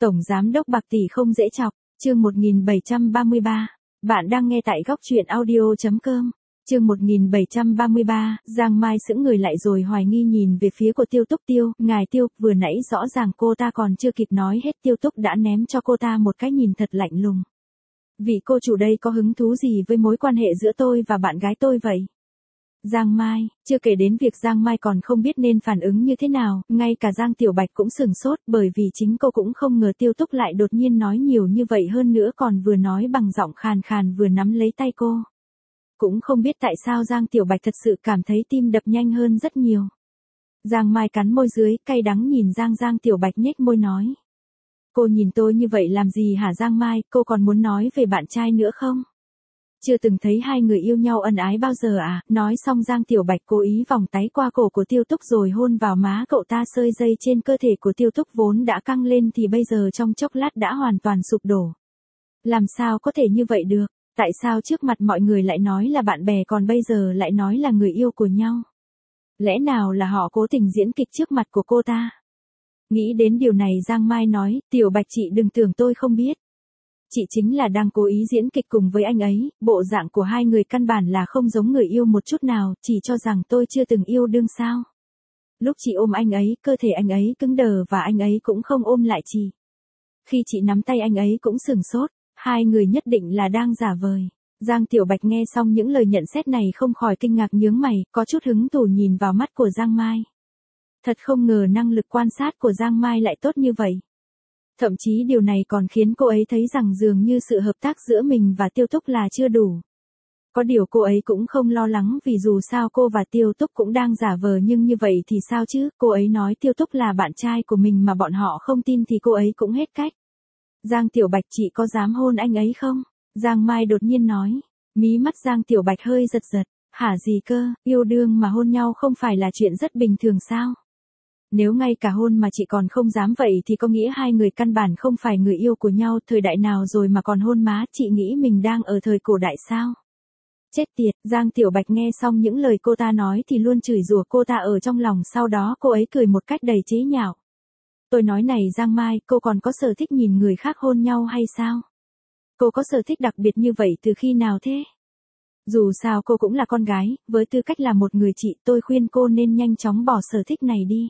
Tổng giám đốc Bạc Tỷ không dễ chọc, chương 1733. Bạn đang nghe tại góc truyện audio.com. Chương 1733, Giang Mai sững người lại rồi hoài nghi nhìn về phía của Tiêu Túc. Ngài Tiêu, vừa nãy rõ ràng cô ta còn chưa kịp nói hết Tiêu Túc đã ném cho cô ta một cái nhìn thật lạnh lùng. Vị cô chủ đây có hứng thú gì với mối quan hệ giữa tôi và bạn gái tôi vậy? Giang Mai, chưa kể đến việc Giang Mai còn không biết nên phản ứng như thế nào, ngay cả Giang Tiểu Bạch cũng sửng sốt bởi vì chính cô cũng không ngờ Tiêu Túc lại đột nhiên nói nhiều như vậy, hơn nữa còn vừa nói bằng giọng khàn khàn vừa nắm lấy tay cô. Cũng không biết tại sao Giang Tiểu Bạch thật sự cảm thấy tim đập nhanh hơn rất nhiều. Giang Mai cắn môi dưới, cay đắng nhìn Giang Tiểu Bạch nhếch môi nói. Cô nhìn tôi như vậy làm gì hả Giang Mai, cô còn muốn nói về bạn trai nữa không? Chưa từng thấy hai người yêu nhau ân ái bao giờ à? Nói xong Giang Tiểu Bạch cố ý vòng tay qua cổ của Tiêu Túc rồi hôn vào má cậu ta, sợi dây trên cơ thể của Tiêu Túc vốn đã căng lên thì bây giờ trong chốc lát đã hoàn toàn sụp đổ. Làm sao có thể như vậy được? Tại sao trước mặt mọi người lại nói là bạn bè còn bây giờ lại nói là người yêu của nhau? Lẽ nào là họ cố tình diễn kịch trước mặt của cô ta? Nghĩ đến điều này Giang Mai nói, Tiểu Bạch chị đừng tưởng tôi không biết. Chị chính là đang cố ý diễn kịch cùng với anh ấy, bộ dạng của hai người căn bản là không giống người yêu một chút nào, chỉ cho rằng tôi chưa từng yêu đương sao. Lúc chị ôm anh ấy, cơ thể anh ấy cứng đờ và anh ấy cũng không ôm lại chị. Khi chị nắm tay anh ấy cũng sửng sốt, hai người nhất định là đang giả vời. Giang Tiểu Bạch nghe xong những lời nhận xét này không khỏi kinh ngạc nhướng mày, có chút hứng thú nhìn vào mắt của Giang Mai. Thật không ngờ năng lực quan sát của Giang Mai lại tốt như vậy. Thậm chí điều này còn khiến cô ấy thấy rằng dường như sự hợp tác giữa mình và Tiêu Túc là chưa đủ. Có điều cô ấy cũng không lo lắng vì dù sao cô và Tiêu Túc cũng đang giả vờ, nhưng như vậy thì sao chứ, cô ấy nói Tiêu Túc là bạn trai của mình mà bọn họ không tin thì cô ấy cũng hết cách. Giang Tiểu Bạch, chị có dám hôn anh ấy không? Giang Mai đột nhiên nói. Mí mắt Giang Tiểu Bạch hơi giật giật. Hả gì cơ, yêu đương mà hôn nhau không phải là chuyện rất bình thường sao? Nếu ngay cả hôn mà chị còn không dám vậy thì có nghĩa hai người căn bản không phải người yêu của nhau, thời đại nào rồi mà còn hôn má, chị nghĩ mình đang ở thời cổ đại sao? Chết tiệt, Giang Tiểu Bạch nghe xong những lời cô ta nói thì luôn chửi rủa cô ta ở trong lòng, sau đó cô ấy cười một cách đầy chế nhạo. Tôi nói này Giang Mai, cô còn có sở thích nhìn người khác hôn nhau hay sao? Cô có sở thích đặc biệt như vậy từ khi nào thế? Dù sao cô cũng là con gái, với tư cách là một người chị, tôi khuyên cô nên nhanh chóng bỏ sở thích này đi.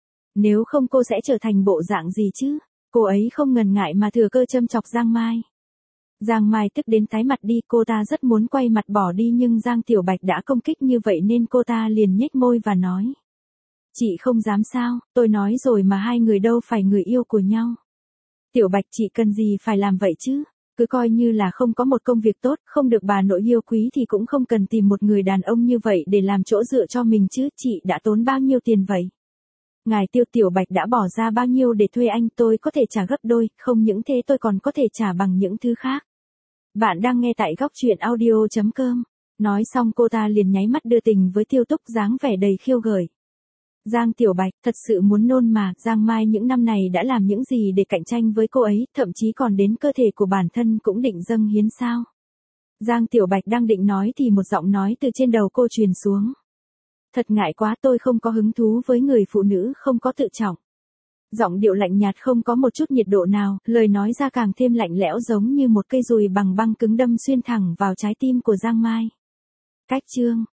Nếu không cô sẽ trở thành bộ dạng gì chứ? Cô ấy không ngần ngại mà thừa cơ châm chọc Giang Mai. Giang Mai tức đến tái mặt đi, cô ta rất muốn quay mặt bỏ đi nhưng Giang Tiểu Bạch đã công kích như vậy nên cô ta liền nhếch môi và nói. Chị không dám sao, tôi nói rồi mà hai người đâu phải người yêu của nhau. Tiểu Bạch, chị cần gì phải làm vậy chứ? Cứ coi như là không có một công việc tốt, không được bà nội yêu quý thì cũng không cần tìm một người đàn ông như vậy để làm chỗ dựa cho mình chứ. Chị đã tốn bao nhiêu tiền vậy? Ngài Tiêu, Tiểu Bạch đã bỏ ra bao nhiêu để thuê anh? Tôi có thể trả gấp đôi, không những thế tôi còn có thể trả bằng những thứ khác. Bạn đang nghe tại góc truyện audio.com. Nói xong cô ta liền nháy mắt đưa tình với Tiêu Túc, dáng vẻ đầy khiêu gợi. Giang Tiểu Bạch, thật sự muốn nôn mà, Giang Mai những năm này đã làm những gì để cạnh tranh với cô ấy, thậm chí còn đến cơ thể của bản thân cũng định dâng hiến sao? Giang Tiểu Bạch đang định nói thì một giọng nói từ trên đầu cô truyền xuống. Thật ngại quá, tôi không có hứng thú với người phụ nữ không có tự trọng. Giọng điệu lạnh nhạt không có một chút nhiệt độ nào, lời nói ra càng thêm lạnh lẽo giống như một cây dùi bằng băng cứng đâm xuyên thẳng vào trái tim của Giang Mai. Cách chương